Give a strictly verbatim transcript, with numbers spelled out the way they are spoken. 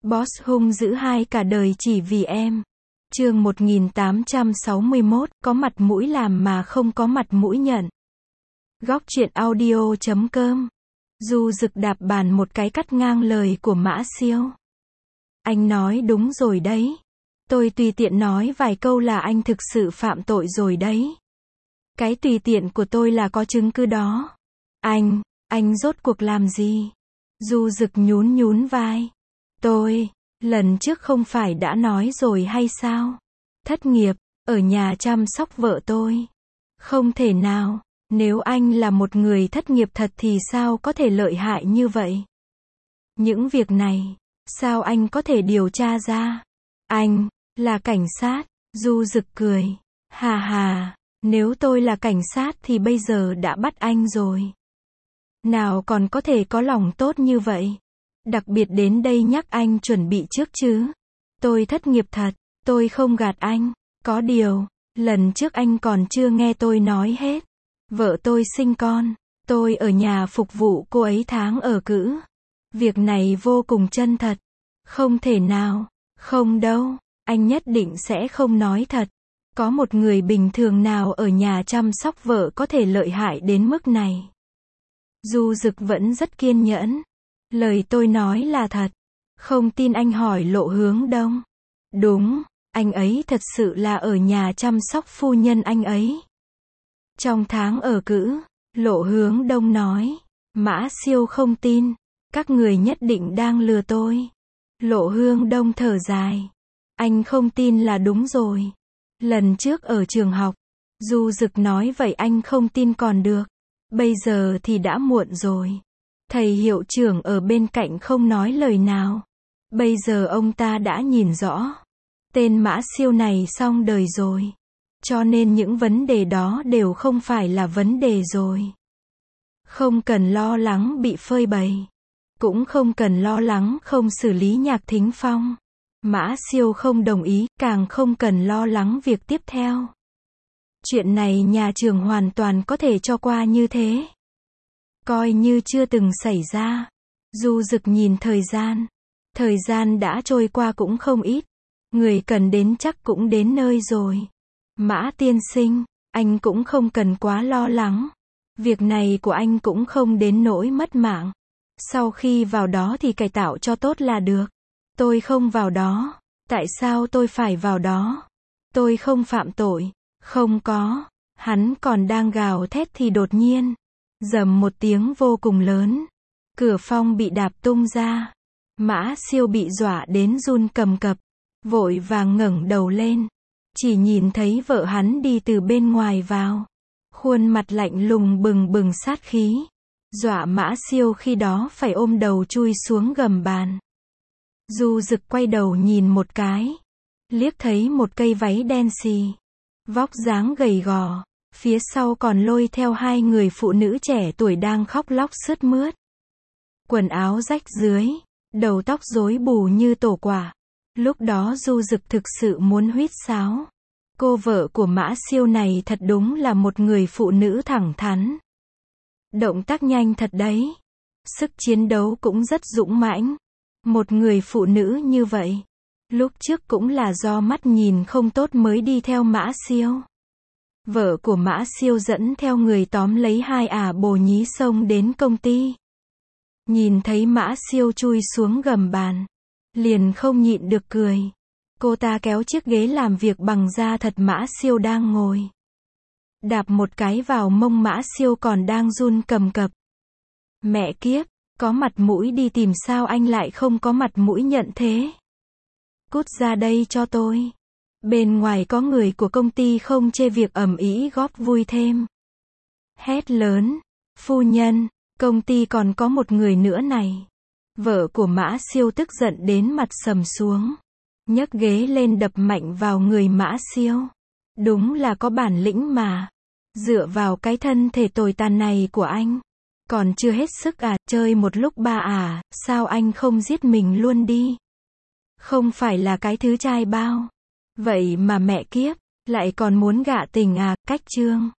Boss hung dữ hai cả đời chỉ vì em. Chương một nghìn tám trăm sáu mươi mốt, có mặt mũi làm mà không có mặt mũi nhận. Góc truyện audio chấm com. Du Dực đạp bàn một cái cắt ngang lời của Mã Siêu. Anh nói đúng rồi đấy. Tôi tùy tiện nói vài câu là anh thực sự phạm tội rồi đấy. Cái tùy tiện của tôi là có chứng cứ đó. Anh, anh rốt cuộc làm gì? Du Dực nhún nhún vai. Tôi, lần trước không phải đã nói rồi hay sao? Thất nghiệp, ở nhà chăm sóc vợ tôi. Không thể nào, nếu anh là một người thất nghiệp thật thì sao có thể lợi hại như vậy? Những việc này, sao anh có thể điều tra ra? Anh, là cảnh sát, Du Dực cười. Hà hà, nếu tôi là cảnh sát thì bây giờ đã bắt anh rồi. Nào còn có thể có lòng tốt như vậy? Đặc biệt đến đây nhắc anh chuẩn bị trước chứ. Tôi thất nghiệp thật, tôi không gạt anh. Có điều, lần trước anh còn chưa nghe tôi nói hết. Vợ tôi sinh con, tôi ở nhà phục vụ cô ấy tháng ở cữ. Việc này vô cùng chân thật. Không thể nào, không đâu, anh nhất định sẽ không nói thật. Có một người bình thường nào ở nhà chăm sóc vợ có thể lợi hại đến mức này? Du Dực vẫn rất kiên nhẫn. Lời tôi nói là thật. Không tin anh hỏi Lộ Hướng Đông. Đúng, anh ấy thật sự là ở nhà chăm sóc phu nhân anh ấy. Trong tháng ở cữ, Lộ Hướng Đông nói. Mã Siêu không tin. Các người nhất định đang lừa tôi. Lộ Hướng Đông thở dài. Anh không tin là đúng rồi. Lần trước ở trường học, Du Dực nói vậy anh không tin còn được. Bây giờ thì đã muộn rồi. Thầy hiệu trưởng ở bên cạnh không nói lời nào. Bây giờ ông ta đã nhìn rõ. Tên Mã Siêu này xong đời rồi. Cho nên những vấn đề đó đều không phải là vấn đề rồi. Không cần lo lắng bị phơi bày. Cũng không cần lo lắng không xử lý Nhạc Thính Phong. Mã Siêu không đồng ý, càng không cần lo lắng việc tiếp theo. Chuyện này nhà trường hoàn toàn có thể cho qua như thế. Coi như chưa từng xảy ra. Du Dực nhìn thời gian. Thời gian đã trôi qua cũng không ít. Người cần đến chắc cũng đến nơi rồi. Mã tiên sinh, anh cũng không cần quá lo lắng. Việc này của anh cũng không đến nỗi mất mạng. Sau khi vào đó thì cải tạo cho tốt là được. Tôi không vào đó. Tại sao tôi phải vào đó? Tôi không phạm tội. Không có. Hắn còn đang gào thét thì đột nhiên. Rầm một tiếng vô cùng lớn. Cửa phòng bị đạp tung ra. Mã Siêu bị dọa đến run cầm cập. Vội vàng ngẩng đầu lên. Chỉ nhìn thấy vợ hắn đi từ bên ngoài vào. Khuôn mặt lạnh lùng bừng bừng sát khí. Dọa Mã Siêu khi đó phải ôm đầu chui xuống gầm bàn. Du Dực quay đầu nhìn một cái. Liếc thấy một cây váy đen xì. Vóc dáng gầy gò. Phía sau còn lôi theo hai người phụ nữ trẻ tuổi đang khóc lóc sướt mướt. Quần áo rách dưới. Đầu tóc rối bù như tổ quả. Lúc đó Du Dực thực sự muốn huýt sáo. Cô vợ của Mã Siêu này thật đúng là một người phụ nữ thẳng thắn. Động tác nhanh thật đấy. Sức chiến đấu cũng rất dũng mãnh. Một người phụ nữ như vậy. Lúc trước cũng là do mắt nhìn không tốt mới đi theo Mã Siêu. Vợ của Mã Siêu dẫn theo người tóm lấy hai ả bồ nhí xông đến công ty. Nhìn thấy Mã Siêu chui xuống gầm bàn. Liền không nhịn được cười. Cô ta kéo chiếc ghế làm việc bằng da thật Mã Siêu đang ngồi. Đạp một cái vào mông Mã Siêu còn đang run cầm cập. Mẹ kiếp, có mặt mũi đi tìm sao anh lại không có mặt mũi nhận thế? Cút ra đây cho tôi. Bên ngoài có người của công ty không chê việc ầm ĩ góp vui thêm. Hét lớn. Phu nhân, công ty còn có một người nữa này. Vợ của Mã Siêu tức giận đến mặt sầm xuống. Nhấc ghế lên đập mạnh vào người Mã Siêu. Đúng là có bản lĩnh mà. Dựa vào cái thân thể tồi tàn này của anh. Còn chưa hết sức à, chơi một lúc ba à, sao anh không giết mình luôn đi? Không phải là cái thứ trai bao. Vậy mà mẹ kiếp, lại còn muốn gạ tình à, cách chương.